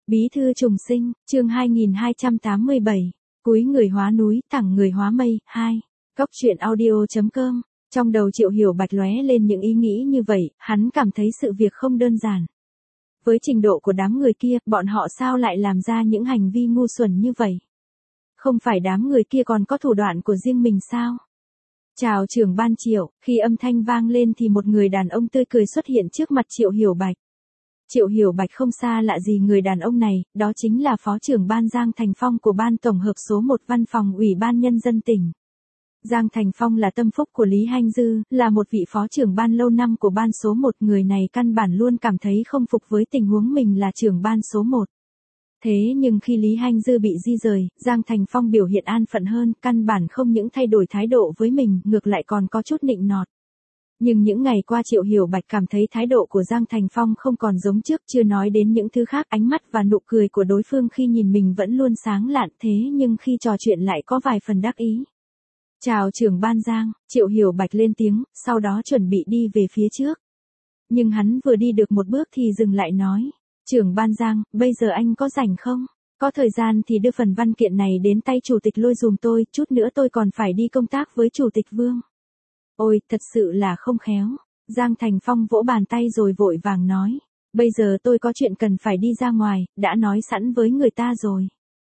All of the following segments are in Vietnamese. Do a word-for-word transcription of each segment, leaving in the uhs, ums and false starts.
Bí thư trùng sinh, chương hai nghìn hai trăm tám mươi bảy, cúi người hóa núi, thẳng người hóa mây, hai. Cốc truyện audio chấm com. Trong đầu Triệu Hiểu Bạch lóe lên những ý nghĩ như vậy, hắn cảm thấy sự việc không đơn giản. Với trình độ của đám người kia, bọn họ sao lại làm ra những hành vi ngu xuẩn như vậy? Không phải đám người kia còn có thủ đoạn của riêng mình sao? Chào trưởng ban Triệu, khi âm thanh vang lên thì một người đàn ông tươi cười xuất hiện trước mặt Triệu Hiểu Bạch. Triệu Hiểu Bạch không xa lạ gì người đàn ông này, đó chính là Phó trưởng ban Giang Thành Phong của Ban Tổng hợp số một Văn phòng Ủy ban Nhân dân tỉnh. Giang Thành Phong là tâm phúc của Lý Hanh Dư, là một vị phó trưởng ban lâu năm của ban số một. Người này căn bản luôn cảm thấy không phục với tình huống mình là trưởng ban số một. Thế nhưng khi Lý Hanh Dư bị di rời, Giang Thành Phong biểu hiện an phận hơn, căn bản không những thay đổi thái độ với mình, ngược lại còn có chút nịnh nọt. Nhưng những ngày qua Triệu Hiểu Bạch cảm thấy thái độ của Giang Thành Phong không còn giống trước, chưa nói đến những thứ khác, ánh mắt và nụ cười của đối phương khi nhìn mình vẫn luôn sáng lạn, thế nhưng khi trò chuyện lại có vài phần đắc ý. Chào trưởng ban Giang, Triệu Hiểu Bạch lên tiếng, sau đó chuẩn bị đi về phía trước. Nhưng hắn vừa đi được một bước thì dừng lại nói, trưởng ban Giang, bây giờ anh có rảnh không? Có thời gian thì đưa phần văn kiện này đến tay chủ tịch Lôi dùm tôi, chút nữa tôi còn phải đi công tác với chủ tịch Vương. Ôi, thật sự là không khéo. Giang Thành Phong vỗ bàn tay rồi vội vàng nói, bây giờ tôi có chuyện cần phải đi ra ngoài, đã nói sẵn với người ta rồi.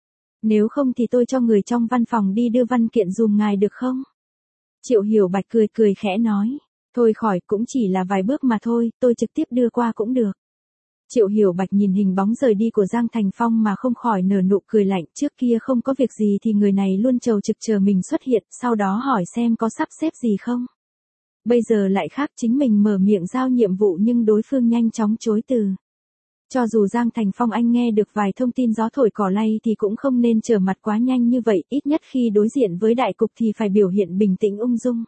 Nếu không thì tôi cho người trong văn phòng đi đưa văn kiện dùm ngài được không? Triệu Hiểu Bạch cười cười khẽ nói, thôi khỏi, cũng chỉ là vài bước mà thôi, tôi trực tiếp đưa qua cũng được. Triệu Hiểu Bạch nhìn hình bóng rời đi của Giang Thành Phong mà không khỏi nở nụ cười lạnh, trước kia không có việc gì thì người này luôn chầu trực chờ mình xuất hiện, sau đó hỏi xem có sắp xếp gì không. Bây giờ lại khác, chính mình mở miệng giao nhiệm vụ nhưng đối phương nhanh chóng chối từ. Cho dù Giang Thành Phong anh nghe được vài thông tin gió thổi cỏ lay thì cũng không nên trở mặt quá nhanh như vậy, ít nhất khi đối diện với đại cục thì phải biểu hiện bình tĩnh ung dung.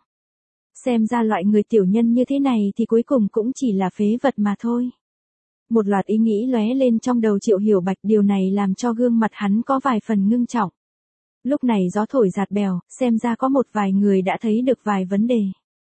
Xem ra loại người tiểu nhân như thế này thì cuối cùng cũng chỉ là phế vật mà thôi. Một loạt ý nghĩ lóe lên trong đầu Triệu Hiểu Bạch, điều này làm cho gương mặt hắn có vài phần ngưng trọng. Lúc này gió thổi giạt bèo, xem ra có một vài người đã thấy được vài vấn đề.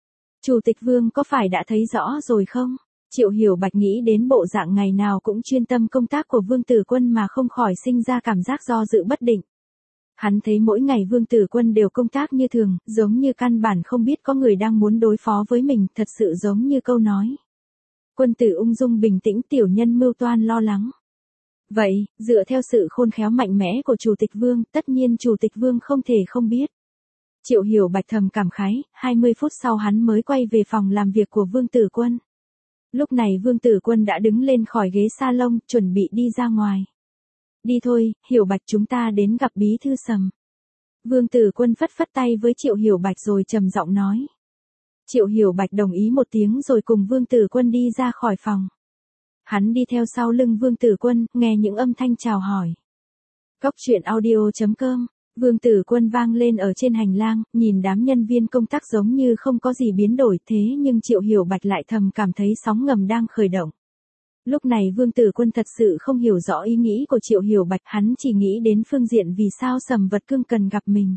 Chủ tịch Vương có phải đã thấy rõ rồi không? Triệu Hiểu Bạch nghĩ đến bộ dạng ngày nào cũng chuyên tâm công tác của Vương Tử Quân mà không khỏi sinh ra cảm giác do dự bất định. Hắn thấy mỗi ngày Vương Tử Quân đều công tác như thường, giống như căn bản không biết có người đang muốn đối phó với mình, thật sự giống như câu nói. Quân tử ung dung bình tĩnh, tiểu nhân mưu toan lo lắng. Vậy, dựa theo sự khôn khéo mạnh mẽ của Chủ tịch Vương, tất nhiên Chủ tịch Vương không thể không biết. Triệu Hiểu Bạch thầm cảm khái, hai mươi phút sau hắn mới quay về phòng làm việc của Vương Tử Quân. Lúc này Vương Tử Quân đã đứng lên khỏi ghế salon, chuẩn bị đi ra ngoài. Đi thôi, Hiểu Bạch, chúng ta đến gặp bí thư Sầm. Vương Tử Quân phất phất tay với Triệu Hiểu Bạch rồi trầm giọng nói. Triệu Hiểu Bạch đồng ý một tiếng rồi cùng Vương Tử Quân đi ra khỏi phòng. Hắn đi theo sau lưng Vương Tử Quân, nghe những âm thanh chào hỏi. Cốc truyện audio chấm com. Vương Tử Quân vang lên ở trên hành lang, nhìn đám nhân viên công tác giống như không có gì biến đổi, thế nhưng Triệu Hiểu Bạch lại thầm cảm thấy sóng ngầm đang khởi động. Lúc này Vương Tử Quân thật sự không hiểu rõ ý nghĩ của Triệu Hiểu Bạch, hắn chỉ nghĩ đến phương diện vì sao Sầm Vật Cương cần gặp mình.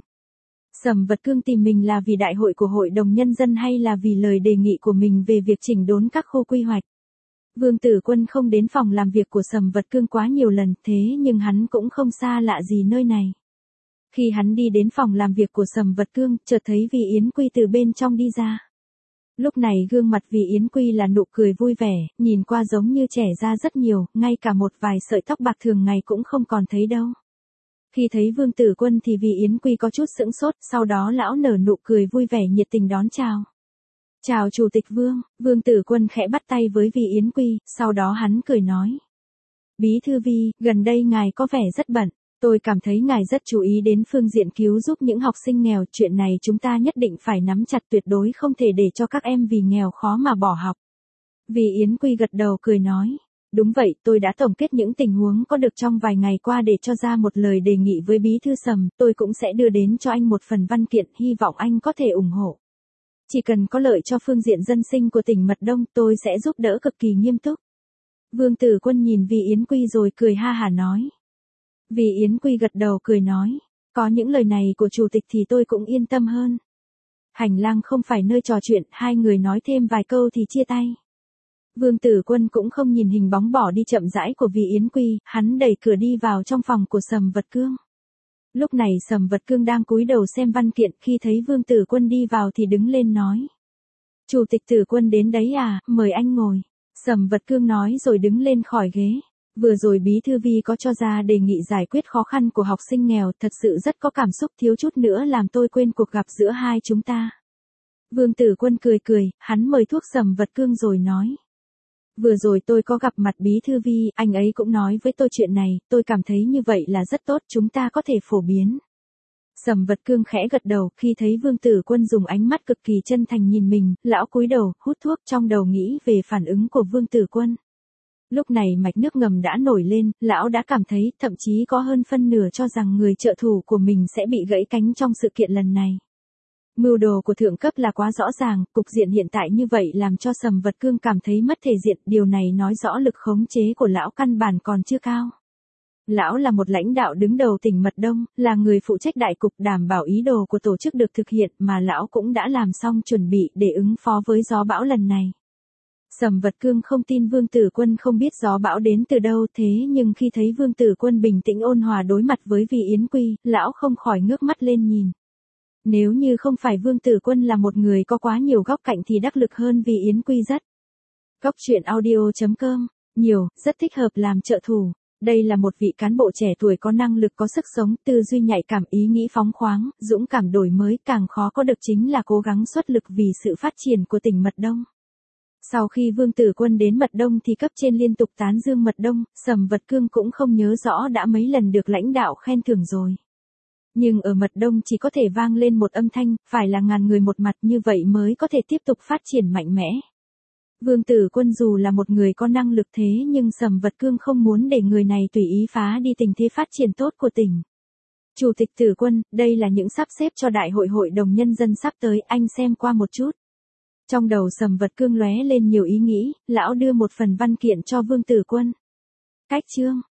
Sầm Vật Cương tìm mình là vì đại hội của Hội đồng Nhân dân hay là vì lời đề nghị của mình về việc chỉnh đốn các khu quy hoạch. Vương Tử Quân không đến phòng làm việc của Sầm Vật Cương quá nhiều lần, thế nhưng hắn cũng không xa lạ gì nơi này. Khi hắn đi đến phòng làm việc của Sầm Vật Cương, chợt thấy Vi Yến Quy từ bên trong đi ra. Lúc này gương mặt Vi Yến Quy là nụ cười vui vẻ, nhìn qua giống như trẻ ra rất nhiều, ngay cả một vài sợi tóc bạc thường ngày cũng không còn thấy đâu. Khi thấy Vương Tử Quân thì Vi Yến Quy có chút sững sốt, sau đó lão nở nụ cười vui vẻ nhiệt tình đón chào. Chào Chủ tịch Vương, Vương Tử Quân khẽ bắt tay với Vi Yến Quy, sau đó hắn cười nói. Bí thư Vi, gần đây ngài có vẻ rất bận. Tôi cảm thấy ngài rất chú ý đến phương diện cứu giúp những học sinh nghèo, chuyện này chúng ta nhất định phải nắm chặt, tuyệt đối không thể để cho các em vì nghèo khó mà bỏ học. Vì Yến Quy gật đầu cười nói, đúng vậy, tôi đã tổng kết những tình huống có được trong vài ngày qua để cho ra một lời đề nghị với bí thư Sầm, tôi cũng sẽ đưa đến cho anh một phần văn kiện, hy vọng anh có thể ủng hộ. Chỉ cần có lợi cho phương diện dân sinh của tỉnh Mật Đông, tôi sẽ giúp đỡ cực kỳ nghiêm túc. Vương Tử Quân nhìn Vi Yến Quy rồi cười ha hả nói. Vì Yến Quy gật đầu cười nói, có những lời này của chủ tịch thì tôi cũng yên tâm hơn. Hành lang không phải nơi trò chuyện, hai người nói thêm vài câu thì chia tay. Vương Tử Quân cũng không nhìn hình bóng bỏ đi chậm rãi của Vi Yến Quy, hắn đẩy cửa đi vào trong phòng của Sầm Vật Cương. Lúc này Sầm Vật Cương đang cúi đầu xem văn kiện, khi thấy Vương Tử Quân đi vào thì đứng lên nói. Chủ tịch Tử Quân đến đấy à, mời anh ngồi. Sầm Vật Cương nói rồi đứng lên khỏi ghế. Vừa rồi Bí thư Vi có cho ra đề nghị giải quyết khó khăn của học sinh nghèo, thật sự rất có cảm xúc, thiếu chút nữa làm tôi quên cuộc gặp giữa hai chúng ta. Vương Tử Quân cười cười, hắn mời thuốc Sầm Vật Cương rồi nói. Vừa rồi tôi có gặp mặt Bí thư Vi, anh ấy cũng nói với tôi chuyện này, tôi cảm thấy như vậy là rất tốt, chúng ta có thể phổ biến. Sầm Vật Cương khẽ gật đầu, khi thấy Vương Tử Quân dùng ánh mắt cực kỳ chân thành nhìn mình, lão cúi đầu, hút thuốc, trong đầu nghĩ về phản ứng của Vương Tử Quân. Lúc này mạch nước ngầm đã nổi lên, lão đã cảm thấy, thậm chí có hơn phân nửa cho rằng người trợ thủ của mình sẽ bị gãy cánh trong sự kiện lần này. Mưu đồ của thượng cấp là quá rõ ràng, cục diện hiện tại như vậy làm cho Sầm Vật Cương cảm thấy mất thể diện, điều này nói rõ lực khống chế của lão căn bản còn chưa cao. Lão là một lãnh đạo đứng đầu tỉnh Mật Đông, là người phụ trách đại cục, đảm bảo ý đồ của tổ chức được thực hiện, mà lão cũng đã làm xong chuẩn bị để ứng phó với gió bão lần này. Sầm Vật Cương không tin Vương Tử Quân không biết gió bão đến từ đâu, thế nhưng khi thấy Vương Tử Quân bình tĩnh ôn hòa đối mặt với Vi Yến Quy, lão không khỏi ngước mắt lên nhìn. Nếu như không phải Vương Tử Quân là một người có quá nhiều góc cạnh thì đắc lực hơn Vi Yến Quy rất. Góc truyện audio chấm com, nhiều, rất thích hợp làm trợ thủ. Đây là một vị cán bộ trẻ tuổi có năng lực, có sức sống, tư duy nhạy cảm, ý nghĩ phóng khoáng, dũng cảm đổi mới, càng khó có được chính là cố gắng xuất lực vì sự phát triển của tỉnh Mật Đông. Sau khi Vương Tử Quân đến Mật Đông thì cấp trên liên tục tán dương Mật Đông, Sầm Vật Cương cũng không nhớ rõ đã mấy lần được lãnh đạo khen thưởng rồi. Nhưng ở Mật Đông chỉ có thể vang lên một âm thanh, phải là ngàn người một mặt, như vậy mới có thể tiếp tục phát triển mạnh mẽ. Vương Tử Quân dù là một người có năng lực thế nhưng Sầm Vật Cương không muốn để người này tùy ý phá đi tình thế phát triển tốt của tỉnh. Chủ tịch Tử Quân, đây là những sắp xếp cho đại hội hội đồng nhân dân sắp tới, anh xem qua một chút. Trong đầu Sầm Vật Cương lóe lên nhiều ý nghĩ, lão đưa một phần văn kiện cho Vương Tử Quân. Cách chương